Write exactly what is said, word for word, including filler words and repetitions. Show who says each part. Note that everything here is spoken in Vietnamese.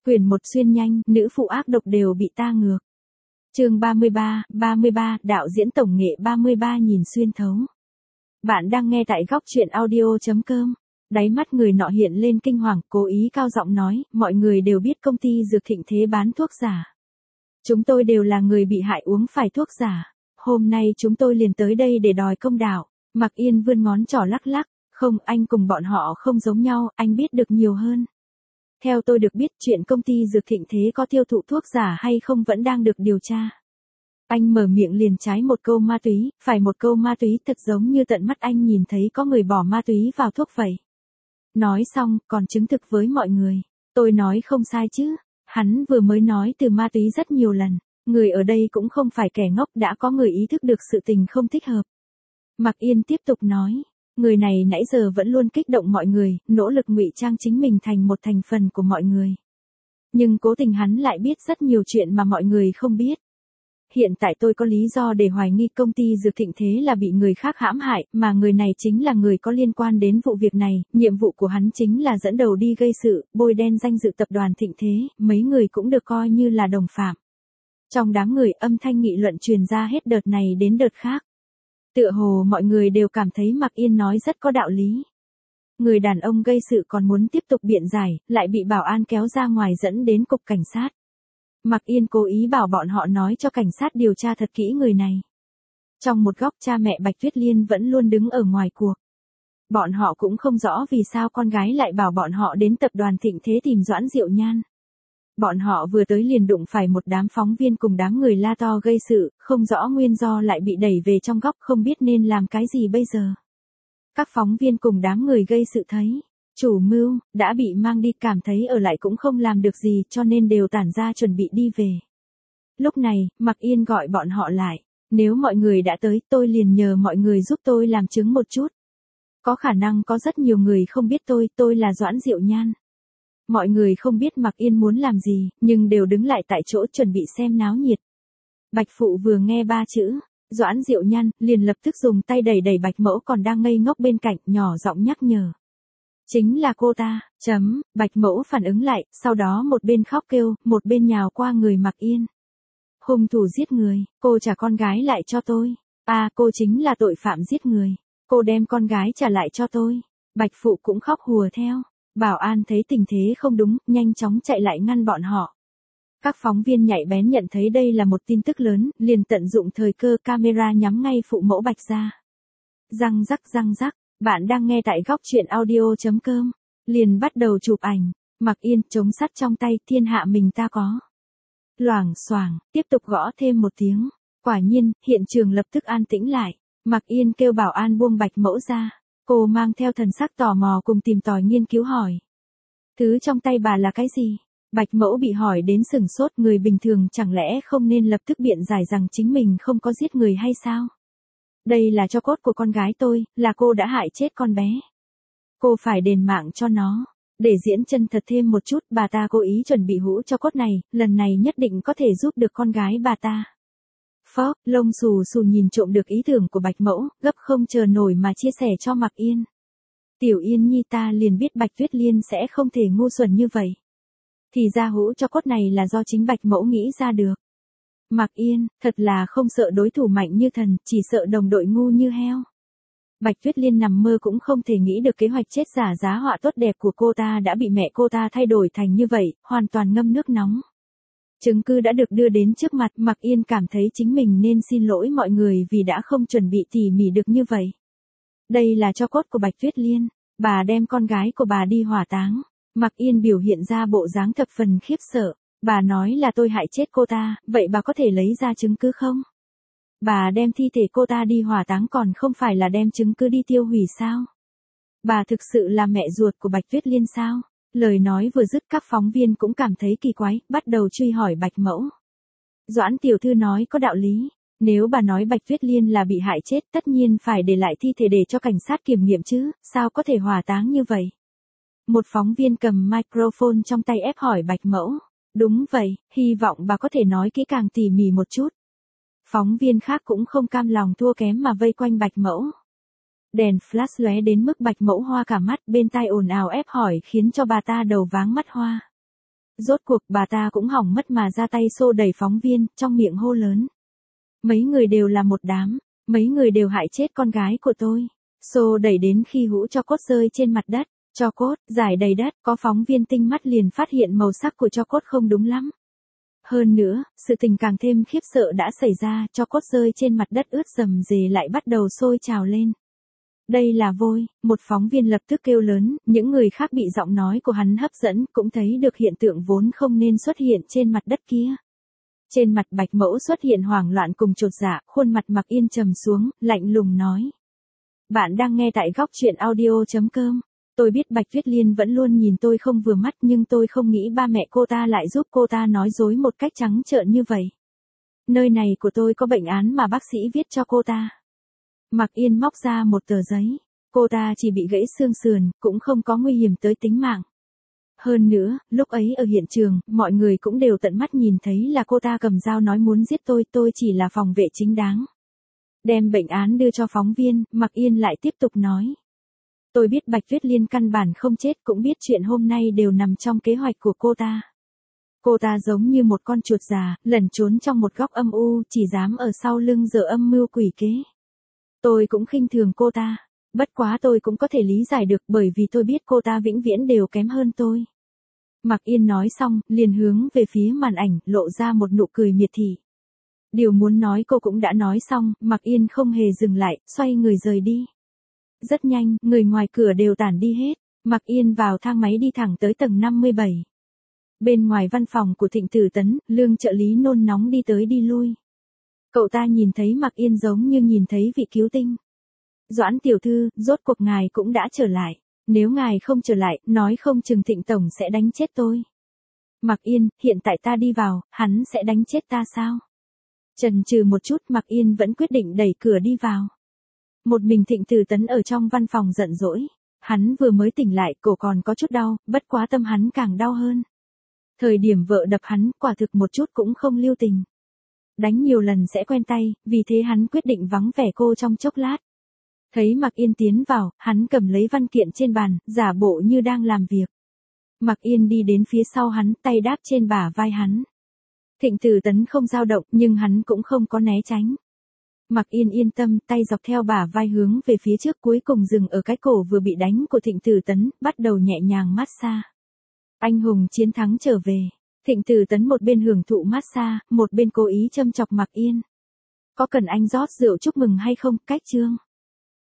Speaker 1: Quyển một xuyên nhanh, nữ phụ ác độc đều bị ta ngược. Chương ba mươi ba, ba mươi ba, đạo diễn tổng nghệ ba mươi ba nhìn xuyên thấu. Bạn đang nghe tại góc truyện audio chấm com. Đáy mắt người nọ hiện lên kinh hoàng, cố ý cao giọng nói, mọi người đều biết công ty Dược Thịnh Thế bán thuốc giả. Chúng tôi đều là người bị hại uống phải thuốc giả. Hôm nay chúng tôi liền tới đây để đòi công đạo. Mạc Yên vươn ngón trỏ lắc lắc, không, anh cùng bọn họ không giống nhau, anh biết được nhiều hơn. Theo tôi được biết chuyện công ty Dược Thịnh Thế có tiêu thụ thuốc giả hay không vẫn đang được điều tra. Anh mở miệng liền trái một câu ma túy, phải một câu ma túy thật giống như tận mắt anh nhìn thấy có người bỏ ma túy vào thuốc vậy. Nói xong, còn chứng thực với mọi người. Tôi nói không sai chứ. Hắn vừa mới nói từ ma túy rất nhiều lần. Người ở đây cũng không phải kẻ ngốc, đã có người ý thức được sự tình không thích hợp. Mạc Yên tiếp tục nói. Người này nãy giờ vẫn luôn kích động mọi người, nỗ lực ngụy trang chính mình thành một thành phần của mọi người. Nhưng cố tình hắn lại biết rất nhiều chuyện mà mọi người không biết. Hiện tại tôi có lý do để hoài nghi công ty Dược Thịnh Thế là bị người khác hãm hại, mà người này chính là người có liên quan đến vụ việc này, nhiệm vụ của hắn chính là dẫn đầu đi gây sự, bôi đen danh dự tập đoàn Thịnh Thế, mấy người cũng được coi như là đồng phạm. Trong đám người âm thanh nghị luận truyền ra hết đợt này đến đợt khác. Tựa hồ mọi người đều cảm thấy Mạc Yên nói rất có đạo lý. Người đàn ông gây sự còn muốn tiếp tục biện giải, lại bị bảo an kéo ra ngoài dẫn đến cục cảnh sát. Mạc Yên cố ý bảo bọn họ nói cho cảnh sát điều tra thật kỹ người này. Trong một góc cha mẹ Bạch Tuyết Liên vẫn luôn đứng ở ngoài cuộc. Bọn họ cũng không rõ vì sao con gái lại bảo bọn họ đến tập đoàn Thịnh Thế tìm Doãn Diệu Nhan. Bọn họ vừa tới liền đụng phải một đám phóng viên cùng đám người la to gây sự, không rõ nguyên do lại bị đẩy về trong góc không biết nên làm cái gì bây giờ. Các phóng viên cùng đám người gây sự thấy, chủ mưu, đã bị mang đi cảm thấy ở lại cũng không làm được gì cho nên đều tản ra chuẩn bị đi về. Lúc này, Mạc Yên gọi bọn họ lại, nếu mọi người đã tới tôi liền nhờ mọi người giúp tôi làm chứng một chút. Có khả năng có rất nhiều người không biết tôi, tôi là Doãn Diệu Nhan. Mọi người không biết Mạc Yên muốn làm gì, nhưng đều đứng lại tại chỗ chuẩn bị xem náo nhiệt. Bạch Phụ vừa nghe ba chữ, Doãn Diệu Nhan, liền lập tức dùng tay đẩy đẩy Bạch Mẫu còn đang ngây ngốc bên cạnh, nhỏ giọng nhắc nhở. Chính là cô ta, chấm, Bạch Mẫu phản ứng lại, sau đó một bên khóc kêu, một bên nhào qua người Mạc Yên. Hung thủ giết người, cô trả con gái lại cho tôi. À, cô chính là tội phạm giết người. Cô đem con gái trả lại cho tôi. Bạch Phụ cũng khóc hùa theo. Bảo an thấy tình thế không đúng, nhanh chóng chạy lại ngăn bọn họ. Các phóng viên nhạy bén nhận thấy đây là một tin tức lớn, liền tận dụng thời cơ camera nhắm ngay phụ mẫu Bạch ra. Răng rắc răng rắc, bạn đang nghe tại góc truyện audio chấm com. Liền bắt đầu chụp ảnh, Mạc Yên chống sắt trong tay, thiên hạ mình ta có. Loảng xoảng, tiếp tục gõ thêm một tiếng. Quả nhiên, hiện trường lập tức an tĩnh lại. Mạc Yên kêu bảo an buông Bạch Mẫu ra. Cô mang theo thần sắc tò mò cùng tìm tòi nghiên cứu hỏi. Thứ trong tay bà là cái gì? Bạch Mẫu bị hỏi đến sừng sốt, người bình thường chẳng lẽ không nên lập tức biện giải rằng chính mình không có giết người hay sao? Đây là tro cốt của con gái tôi, là cô đã hại chết con bé. Cô phải đền mạng cho nó. Để diễn chân thật thêm một chút, bà ta cố ý chuẩn bị hũ tro cốt này, lần này nhất định có thể giúp được con gái bà ta. Phó, lông xù xù nhìn trộm được ý tưởng của Bạch Mẫu, gấp không chờ nổi mà chia sẻ cho Mạc Yên. Tiểu Yên Nhi ta liền biết Bạch Tuyết Liên sẽ không thể ngu xuẩn như vậy. Thì ra hũ tro cốt này là do chính Bạch Mẫu nghĩ ra được. Mạc Yên, thật là không sợ đối thủ mạnh như thần, chỉ sợ đồng đội ngu như heo. Bạch Tuyết Liên nằm mơ cũng không thể nghĩ được kế hoạch chết giả giá họa tốt đẹp của cô ta đã bị mẹ cô ta thay đổi thành như vậy, hoàn toàn ngâm nước nóng. Chứng cứ đã được đưa đến trước mặt, Mạc Yên cảm thấy chính mình nên xin lỗi mọi người vì đã không chuẩn bị tỉ mỉ được như vậy. Đây là tro cốt của Bạch Tuyết Liên, bà đem con gái của bà đi hỏa táng. Mạc Yên biểu hiện ra bộ dáng thập phần khiếp sợ, bà nói là tôi hại chết cô ta, vậy bà có thể lấy ra chứng cứ không? Bà đem thi thể cô ta đi hỏa táng còn không phải là đem chứng cứ đi tiêu hủy sao? Bà thực sự là mẹ ruột của Bạch Tuyết Liên sao? Lời nói vừa dứt các phóng viên cũng cảm thấy kỳ quái, bắt đầu truy hỏi Bạch Mẫu. Doãn tiểu thư nói có đạo lý, nếu bà nói Bạch Tuyết Liên là bị hại chết tất nhiên phải để lại thi thể để cho cảnh sát kiểm nghiệm chứ, sao có thể hỏa táng như vậy? Một phóng viên cầm microphone trong tay ép hỏi Bạch Mẫu. Đúng vậy, hy vọng bà có thể nói kỹ càng tỉ mỉ một chút. Phóng viên khác cũng không cam lòng thua kém mà vây quanh Bạch Mẫu. Đèn flash lóe đến mức Bạch Mẫu hoa cả mắt, bên tai ồn ào ép hỏi khiến cho bà ta đầu váng mắt hoa. Rốt cuộc bà ta cũng hỏng mất mà ra tay xô đẩy phóng viên, trong miệng hô lớn. Mấy người đều là một đám, mấy người đều hại chết con gái của tôi. Xô đẩy đến khi hũ tro cốt rơi trên mặt đất, tro cốt, rải đầy đất, có phóng viên tinh mắt liền phát hiện màu sắc của tro cốt không đúng lắm. Hơn nữa, sự tình càng thêm khiếp sợ đã xảy ra, tro cốt rơi trên mặt đất ướt rầm rề lại bắt đầu sôi trào lên. Đây là vôi, một phóng viên lập tức kêu lớn, những người khác bị giọng nói của hắn hấp dẫn cũng thấy được hiện tượng vốn không nên xuất hiện trên mặt đất kia. Trên mặt Bạch Mẫu xuất hiện hoảng loạn cùng chột dạ, khuôn mặt Mặc Yên trầm xuống, lạnh lùng nói. Bạn đang nghe tại góc truyện audio chấm com. Tôi biết Bạch Tuyết Liên vẫn luôn nhìn tôi không vừa mắt nhưng tôi không nghĩ ba mẹ cô ta lại giúp cô ta nói dối một cách trắng trợn như vậy. Nơi này của tôi có bệnh án mà bác sĩ viết cho cô ta. Mặc Yên móc ra một tờ giấy. Cô ta chỉ bị gãy xương sườn, cũng không có nguy hiểm tới tính mạng. Hơn nữa, lúc ấy ở hiện trường, mọi người cũng đều tận mắt nhìn thấy là cô ta cầm dao nói muốn giết tôi, tôi chỉ là phòng vệ chính đáng. Đem bệnh án đưa cho phóng viên, Mặc Yên lại tiếp tục nói. Tôi biết Bạch Tuyết Liên căn bản không chết, cũng biết chuyện hôm nay đều nằm trong kế hoạch của cô ta. Cô ta giống như một con chuột già, lẩn trốn trong một góc âm u, chỉ dám ở sau lưng giờ âm mưu quỷ kế. Tôi cũng khinh thường cô ta, bất quá tôi cũng có thể lý giải được bởi vì tôi biết cô ta vĩnh viễn đều kém hơn tôi. Mặc Yên nói xong, liền hướng về phía màn ảnh, lộ ra một nụ cười miệt thị. Điều muốn nói cô cũng đã nói xong, Mặc Yên không hề dừng lại, xoay người rời đi. Rất nhanh, người ngoài cửa đều tản đi hết, Mặc Yên vào thang máy đi thẳng tới tầng năm mươi bảy. Bên ngoài văn phòng của Thịnh Tử Tấn, Lương trợ lý nôn nóng đi tới đi lui. Cậu ta nhìn thấy Mặc Yên giống như nhìn thấy vị cứu tinh. Doãn tiểu thư, rốt cuộc ngài cũng đã trở lại. Nếu ngài không trở lại, nói không chừng Thịnh tổng sẽ đánh chết tôi. Mặc Yên, hiện tại ta đi vào, hắn sẽ đánh chết ta sao? Chần chừ một chút, Mặc Yên vẫn quyết định đẩy cửa đi vào. Một mình Thịnh Tử Tấn ở trong văn phòng giận dỗi. Hắn vừa mới tỉnh lại, cổ còn có chút đau, bất quá tâm hắn càng đau hơn. Thời điểm vợ đập hắn, quả thực một chút cũng không lưu tình. Đánh nhiều lần sẽ quen tay, vì thế hắn quyết định vắng vẻ cô trong chốc lát. Thấy Mặc Yên tiến vào, hắn cầm lấy văn kiện trên bàn, giả bộ như đang làm việc. Mặc Yên đi đến phía sau hắn, tay đáp trên bả vai hắn. Thịnh Tử Tấn không dao động, nhưng hắn cũng không có né tránh. Mặc Yên yên tâm, tay dọc theo bả vai hướng về phía trước, cuối cùng dừng ở cái cổ vừa bị đánh của Thịnh Tử Tấn, bắt đầu nhẹ nhàng massage. Anh hùng chiến thắng trở về. Thịnh Tử Tấn một bên hưởng thụ massage, một bên cố ý châm chọc Mặc Yên. Có cần anh rót rượu chúc mừng hay không, cách chương.